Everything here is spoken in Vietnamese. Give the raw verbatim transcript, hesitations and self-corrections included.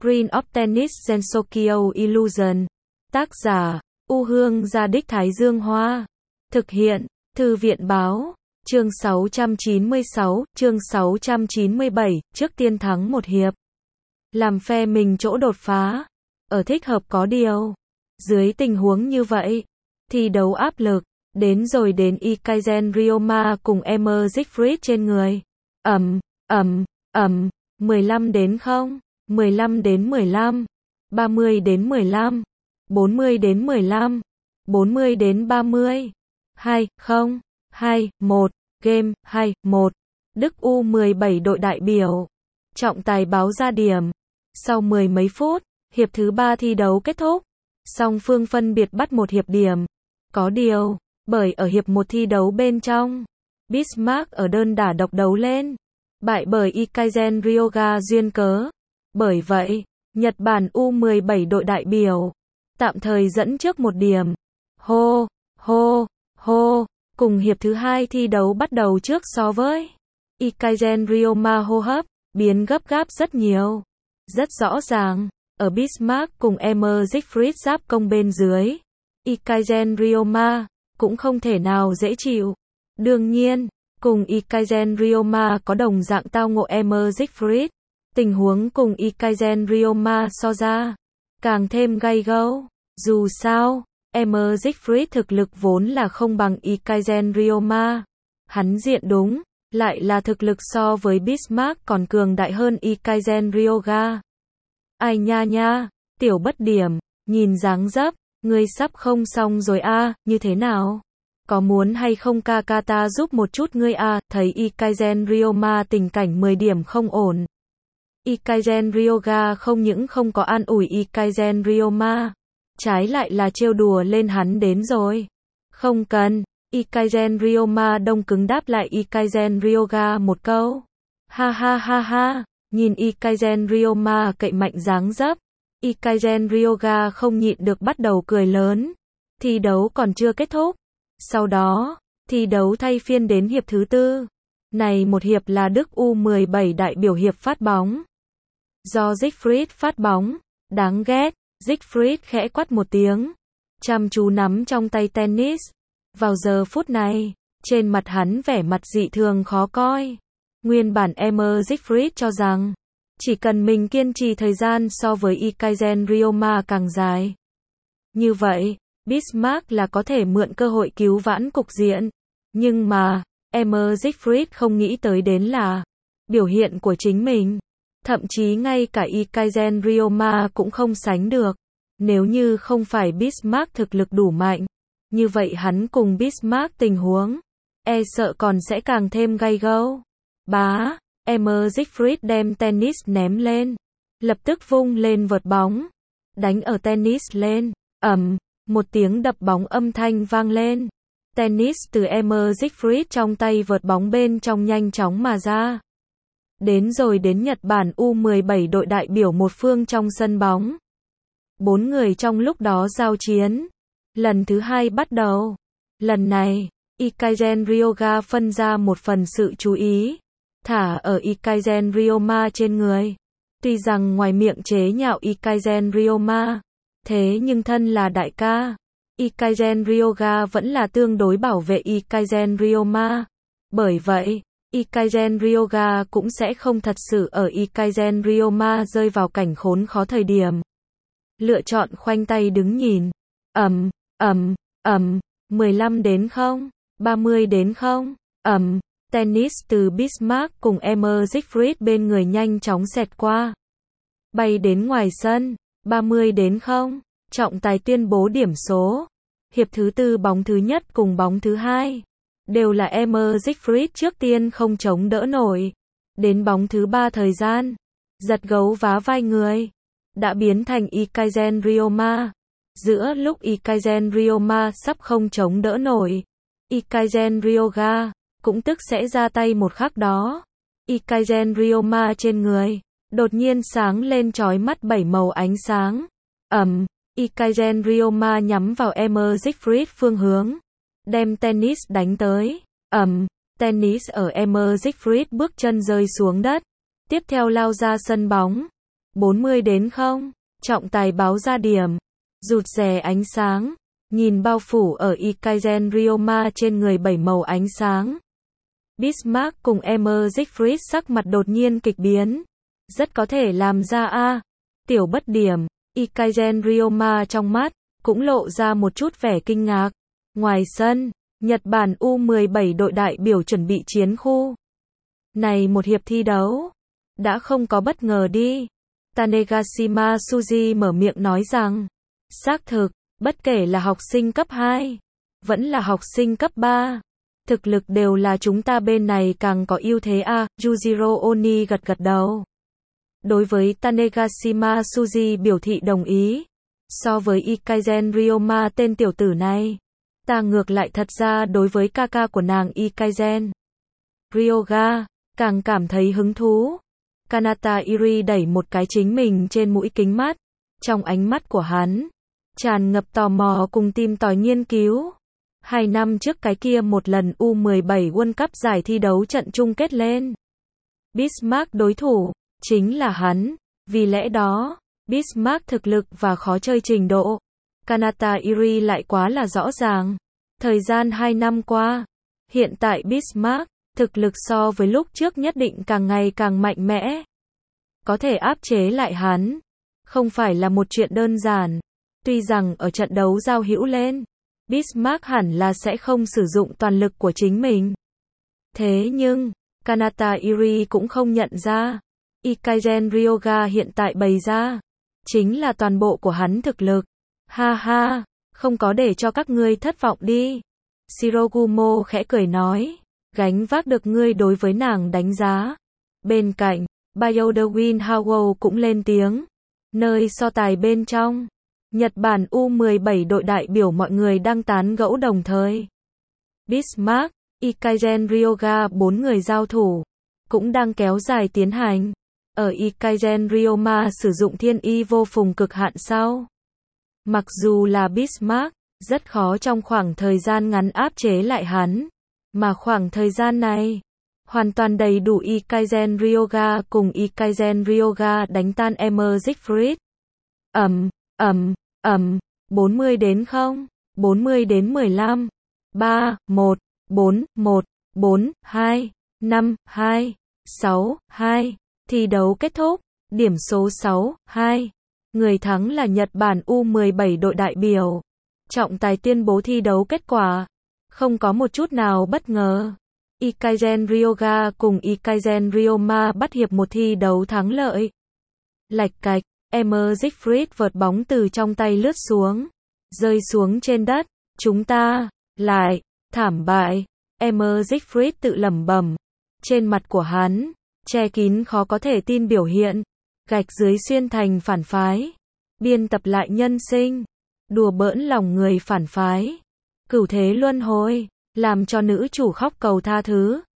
Green of Tennis Gensokyo Illusion. Tác giả, U Hương Gia Đích Thái Dương Hoa. Thực hiện, Thư viện Báo. Chương sáu trăm chín mươi sáu, chương sáu trăm chín mươi bảy, trước tiên thắng một hiệp. Làm phe mình chỗ đột phá. Ở thích hợp có điều. Dưới tình huống như vậy, thi đấu áp lực, đến rồi đến Ikaisen Ryoma cùng Emma Siegfried trên người. Ầm, ầm, ầm, mười lăm đến không, mười lăm đến mười lăm, ba mươi đến mười lăm, bốn mươi đến mười lăm, bốn mươi đến ba mươi. hai, không, hai, một, game, hai, một. Đức U mười bảy đội đại biểu. Trọng tài báo ra điểm. Sau mười mấy phút, hiệp thứ ba thi đấu kết thúc. Song phương phân biệt bắt một hiệp điểm. Có điều, bởi ở hiệp một thi đấu bên trong, Bismarck ở đơn đả độc đấu lên, bại bởi Ikaisen Ryoga duyên cớ. Bởi vậy, Nhật Bản U mười bảy đội đại biểu tạm thời dẫn trước một điểm. Hô, hô, hô, cùng hiệp thứ hai thi đấu bắt đầu trước so với Ikaisen Ryoma hô hấp biến gấp gáp rất nhiều. Rất rõ ràng, ở Bismarck cùng Emma Siegfried giáp công bên dưới, Ikaisen Ryoma cũng không thể nào dễ chịu. Đương nhiên, cùng Ikaisen Ryoma có đồng dạng tao ngộ Emma Siegfried, tình huống cùng Ikaisen Ryoma so ra càng thêm gay gẫu. Dù sao, Emma Siegfried thực lực vốn là không bằng Ikaisen Ryoma. Hắn diện đúng, lại là thực lực so với Bismarck còn cường đại hơn Ikaisen Ryoga. Ai nha nha, tiểu bất điểm, nhìn dáng dấp, ngươi sắp không xong rồi a, à, như thế nào? Có muốn hay không ca ca ta giúp một chút ngươi a, à, thấy Ikaisen Ryoma tình cảnh mười điểm không ổn. Ikaisen Ryoga không những không có an ủi Ikaisen Ryoma, trái lại là trêu đùa lên hắn đến rồi. Không cần, Ikaisen Ryoma đông cứng đáp lại Ikaisen Ryoga một câu. Ha ha ha ha, nhìn Ikaisen Ryoma cậy mạnh dáng dấp, Ikaisen Ryoga không nhịn được bắt đầu cười lớn. Thi đấu còn chưa kết thúc. Sau đó, thi đấu thay phiên đến hiệp thứ tư. Này một hiệp là Đức U mười bảy đại biểu hiệp phát bóng. Do Siegfried phát bóng, đáng ghét, Siegfried khẽ quát một tiếng, chăm chú nắm trong tay tennis. Vào giờ phút này, trên mặt hắn vẻ mặt dị thường khó coi. Nguyên bản Emma Siegfried cho rằng, chỉ cần mình kiên trì thời gian so với Ikaisen Ryoma càng dài, như vậy, Bismarck là có thể mượn cơ hội cứu vãn cục diện. Nhưng mà, Emma Siegfried không nghĩ tới đến là biểu hiện của chính mình. Thậm chí ngay cả Ikaisen Ryoma cũng không sánh được. Nếu như không phải Bismarck thực lực đủ mạnh, như vậy hắn cùng Bismarck tình huống, e sợ còn sẽ càng thêm gay gẫu. Bá, Emma Siegfried đem tennis ném lên, lập tức vung lên vợt bóng, đánh ở tennis lên, ầm, một tiếng đập bóng âm thanh vang lên. Tennis từ Emma Siegfried trong tay vợt bóng bên trong nhanh chóng mà ra. Đến rồi đến Nhật Bản U mười bảy đội đại biểu một phương trong sân bóng. Bốn người trong lúc đó giao chiến. Lần thứ hai bắt đầu. Lần này, Ikaisen Ryoga phân ra một phần sự chú ý, thả ở Ikaisen Ryoma trên người. Tuy rằng ngoài miệng chế nhạo Ikaisen Ryoma, thế nhưng thân là đại ca, Ikaisen Ryoga vẫn là tương đối bảo vệ Ikaisen Ryoma. Bởi vậy, Ikaisen Ryoga cũng sẽ không thật sự ở Ikaisen Ryoma rơi vào cảnh khốn khó thời điểm. Lựa chọn khoanh tay đứng nhìn. Ầm, ầm, ầm, mười lăm đến không, ba mươi đến không, ầm, tennis từ Bismarck cùng Emma Siegfried bên người nhanh chóng xẹt qua. Bay đến ngoài sân, ba mươi đến không, trọng tài tuyên bố điểm số. Hiệp thứ tư bóng thứ nhất cùng bóng thứ hai đều là Emma Siegfried trước tiên không chống đỡ nổi. Đến bóng thứ ba thời gian, giật gấu vá vai người, đã biến thành Ikaisen Ryoma. Giữa lúc Ikaisen Ryoma sắp không chống đỡ nổi, Ikaisen Ryoga cũng tức sẽ ra tay một khắc đó. Ikaisen Ryoma trên người đột nhiên sáng lên chói mắt bảy màu ánh sáng. Ầm, Ikaisen Ryoma nhắm vào Emma Siegfried phương hướng, đem tennis đánh tới. Ầm, tennis ở Emma Siegfried bước chân rơi xuống đất, tiếp theo lao ra sân bóng. bốn mươi đến không. Trọng tài báo ra điểm. Rụt rè ánh sáng. Nhìn bao phủ ở Ikaisen Ryoma trên người bảy màu ánh sáng. Bismarck cùng Emmer Siegfried sắc mặt đột nhiên kịch biến. Rất có thể làm ra A. Tiểu bất điểm. Ikaisen Ryoma trong mắt cũng lộ ra một chút vẻ kinh ngạc. Ngoài sân, Nhật Bản U mười bảy đội đại biểu chuẩn bị chiến khu. Này một hiệp thi đấu, đã không có bất ngờ đi. Tanegashima Tsuji mở miệng nói rằng, xác thực, bất kể là học sinh cấp hai, vẫn là học sinh cấp ba, thực lực đều là chúng ta bên này càng có ưu thế a. Yujiro Oni gật gật đầu. Đối với Tanegashima Tsuji biểu thị đồng ý. So với Ikaisen Ryoma tên tiểu tử này, ta ngược lại thật ra đối với Kaka của nàng Ikaisen Ryoga càng cảm thấy hứng thú. Kanata Iri đẩy một cái chính mình trên mũi kính mắt. Trong ánh mắt của hắn, tràn ngập tò mò cùng tìm tòi nghiên cứu. Hai năm trước cái kia một lần U mười bảy World Cup giải thi đấu trận chung kết lên. Bismarck đối thủ, chính là hắn. Vì lẽ đó, Bismarck thực lực và khó chơi trình độ. Kanata Iri lại quá là rõ ràng. Thời gian hai năm qua, hiện tại Bismarck, thực lực so với lúc trước nhất định càng ngày càng mạnh mẽ. Có thể áp chế lại hắn, không phải là một chuyện đơn giản. Tuy rằng ở trận đấu giao hữu lên, Bismarck hẳn là sẽ không sử dụng toàn lực của chính mình. Thế nhưng, Kanata Iri cũng không nhận ra, Ikaisen Ryoga hiện tại bày ra, chính là toàn bộ của hắn thực lực. Ha ha, không có để cho các ngươi thất vọng đi. Shirogumo khẽ cười nói, gánh vác được ngươi đối với nàng đánh giá. Bên cạnh, Bayodewin Howell cũng lên tiếng. Nơi so tài bên trong, Nhật Bản U mười bảy đội đại biểu mọi người đang tán gẫu đồng thời. Bismarck, Ikaisen Ryoga bốn người giao thủ, cũng đang kéo dài tiến hành. Ở Ikaisen Ryoma sử dụng thiên y vô phùng cực hạn sau. Mặc dù là Bismarck, rất khó trong khoảng thời gian ngắn áp chế lại hắn. Mà khoảng thời gian này, hoàn toàn đầy đủ Ikaisen Ryoga cùng Ikaisen Ryoga đánh tan Emmer Siegfried. Ầm, ầm, ầm, bốn mươi đến không, bốn mươi đến mười lăm, ba, một, bốn, một, bốn, hai, năm, hai, sáu, hai. Thi đấu kết thúc, điểm số sáu, hai. Người thắng là Nhật Bản U mười bảy đội đại biểu. Trọng tài tuyên bố thi đấu kết quả. Không có một chút nào bất ngờ. Ikaisen Ryoga cùng Ikaisen Ryoma bắt hiệp một thi đấu thắng lợi. Lạch cạch, Emmer Siegfried vợt bóng từ trong tay lướt xuống. Rơi xuống trên đất. Chúng ta, lại, thảm bại. Emmer Siegfried tự lẩm bẩm. Trên mặt của hắn, che kín khó có thể tin biểu hiện. Gạch dưới xuyên thành phản phái. Biên tập lại nhân sinh. Đùa bỡn lòng người phản phái. Cửu thế luân hồi, làm cho nữ chủ khóc cầu tha thứ.